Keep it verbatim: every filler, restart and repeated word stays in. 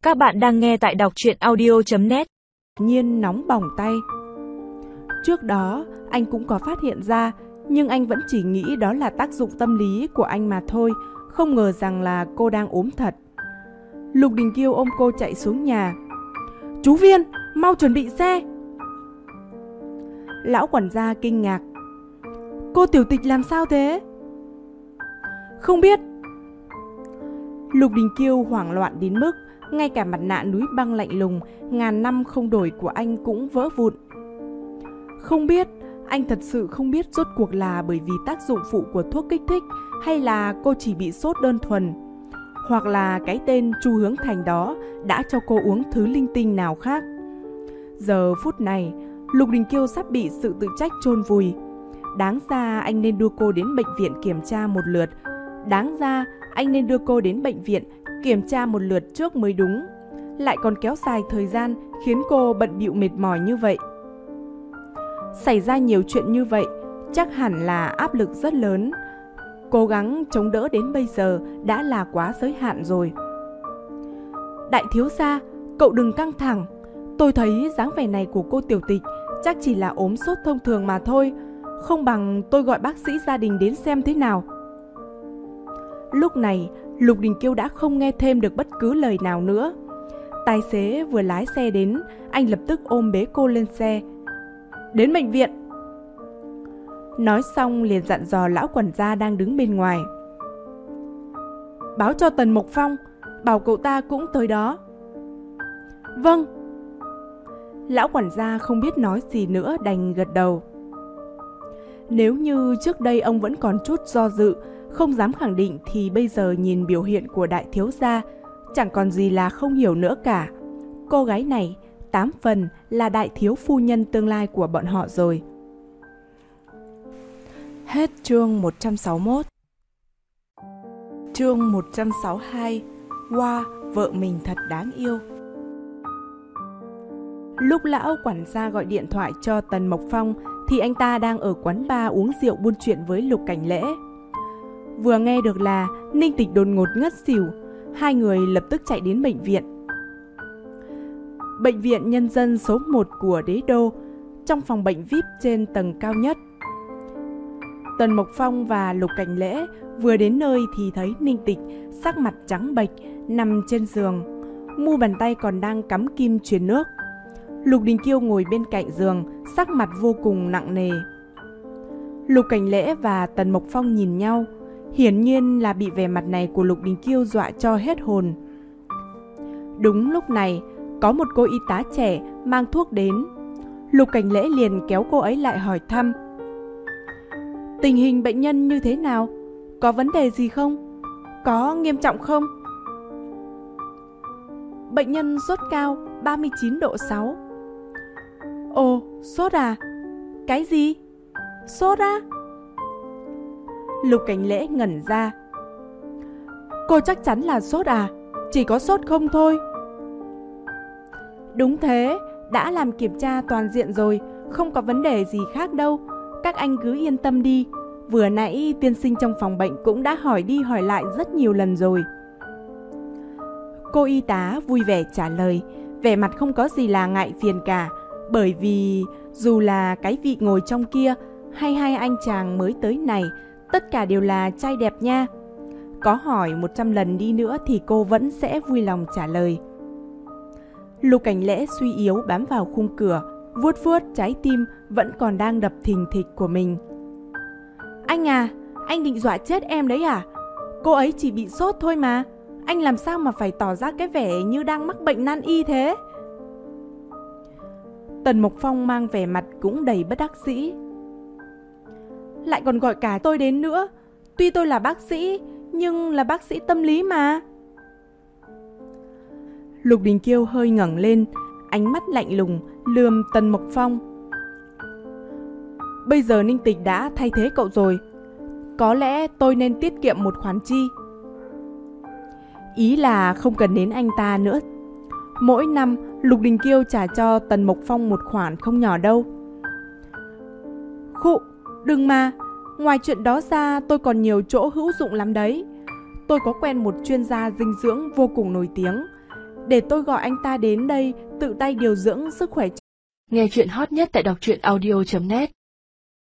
Các bạn đang nghe tại đọc truyện audio chấm net. Nhiên nóng bỏng tay. Trước đó anh cũng có phát hiện ra, nhưng anh vẫn chỉ nghĩ đó là tác dụng tâm lý của anh mà thôi, không ngờ rằng là cô đang ốm thật. Lục Đình Kiêu ôm cô chạy xuống nhà. Chú Viên, mau chuẩn bị xe. Lão quản gia kinh ngạc. Cô tiểu tịch làm sao thế? Không biết. Lục Đình Kiêu hoảng loạn đến mức ngay cả mặt nạ núi băng lạnh lùng ngàn năm không đổi của anh cũng vỡ vụn. Không biết, anh thật sự không biết rốt cuộc là bởi vì tác dụng phụ của thuốc kích thích hay là cô chỉ bị sốt đơn thuần, hoặc là cái tên Chu Hướng Thành đó đã cho cô uống thứ linh tinh nào khác. Giờ phút này, Lục Đình Kiêu sắp bị sự tự trách chôn vùi. Đáng ra anh nên đưa cô đến bệnh viện kiểm tra một lượt. Đáng ra anh nên đưa cô đến bệnh viện kiểm tra một lượt trước mới đúng. Lại còn kéo dài thời gian khiến cô bận bịu mệt mỏi như vậy. Xảy ra nhiều chuyện như vậy, chắc hẳn là áp lực rất lớn. Cố gắng chống đỡ đến bây giờ đã là quá giới hạn rồi. Đại thiếu gia, cậu đừng căng thẳng. Tôi thấy dáng vẻ này của cô tiểu tịch chắc chỉ là ốm sốt thông thường mà thôi. Không bằng tôi gọi bác sĩ gia đình đến xem thế nào. Lúc này, Lục Đình Kiêu đã không nghe thêm được bất cứ lời nào nữa. Tài xế vừa lái xe đến, anh lập tức ôm bế cô lên xe. Đến bệnh viện. Nói xong liền dặn dò lão quản gia đang đứng bên ngoài. Báo cho Tần Mộc Phong, bảo cậu ta cũng tới đó. Vâng. Lão quản gia không biết nói gì nữa đành gật đầu. Nếu như trước đây ông vẫn còn chút do dự, không dám khẳng định, thì bây giờ nhìn biểu hiện của đại thiếu gia, chẳng còn gì là không hiểu nữa cả. Cô gái này tám phần là đại thiếu phu nhân tương lai của bọn họ rồi. Hết chương một trăm sáu mươi mốt. Chương một trăm sáu mươi hai. Wow, vợ mình thật đáng yêu. Lúc lão quản gia gọi điện thoại cho Tần Mộc Phong thì anh ta đang ở quán bar uống rượu buôn chuyện với Lục Cảnh Lễ. Vừa nghe được là Ninh Tịch đột ngột ngất xỉu, hai người lập tức chạy đến bệnh viện. Bệnh viện nhân dân số một của Đế Đô, trong phòng bệnh vi ai pi trên tầng cao nhất. Tần Mộc Phong và Lục Cảnh Lễ vừa đến nơi thì thấy Ninh Tịch sắc mặt trắng bệch nằm trên giường, mu bàn tay còn đang cắm kim truyền nước. Lục Đình Kiêu ngồi bên cạnh giường, sắc mặt vô cùng nặng nề. Lục Cảnh Lễ và Tần Mộc Phong nhìn nhau, hiển nhiên là bị vẻ mặt này của Lục Đình Kiêu dọa cho hết hồn. Đúng lúc này, có một cô y tá trẻ mang thuốc đến. Lục Cảnh Lễ liền kéo cô ấy lại hỏi thăm. Tình hình bệnh nhân như thế nào? Có vấn đề gì không? Có nghiêm trọng không? Bệnh nhân sốt cao ba mươi chín độ sáu. Ồ, sốt à? Cái gì? Sốt á? Lục Cảnh Lễ ngẩn ra. Cô chắc chắn là sốt à? Chỉ có sốt không thôi. Đúng thế, đã làm kiểm tra toàn diện rồi, không có vấn đề gì khác đâu. Các anh cứ yên tâm đi. Vừa nãy tiên sinh trong phòng bệnh cũng đã hỏi đi hỏi lại rất nhiều lần rồi. Cô y tá vui vẻ trả lời, vẻ mặt không có gì là ngại phiền cả. Bởi vì dù là cái vị ngồi trong kia hay hai anh chàng mới tới này, tất cả đều là trai đẹp nha. Có hỏi một trăm lần đi nữa thì cô vẫn sẽ vui lòng trả lời. Lục Cảnh Lễ suy yếu bám vào khung cửa, vuốt vuốt trái tim vẫn còn đang đập thình thịch của mình. Anh à, anh định dọa chết em đấy à? Cô ấy chỉ bị sốt thôi mà. Anh làm sao mà phải tỏ ra cái vẻ như đang mắc bệnh nan y thế? Tần Mộc Phong mang vẻ mặt cũng đầy bất đắc dĩ. Lại còn gọi cả tôi đến nữa. Tuy tôi là bác sĩ, nhưng là bác sĩ tâm lý mà. Lục Đình Kiêu hơi ngẩng lên, ánh mắt lạnh lùng lườm Tần Mộc Phong. Bây giờ Ninh Tịch đã thay thế cậu rồi, có lẽ tôi nên tiết kiệm một khoản chi. Ý là không cần đến anh ta nữa. Mỗi năm Lục Đình Kiêu trả cho Tần Mộc Phong một khoản không nhỏ đâu. Khụ, đừng mà. Ngoài chuyện đó ra tôi còn nhiều chỗ hữu dụng lắm đấy. Tôi có quen một chuyên gia dinh dưỡng vô cùng nổi tiếng. để tôi gọi anh ta đến đây tự tay điều dưỡng sức khỏe. Nghe chuyện hot nhất tại đọc truyện audio chấm net.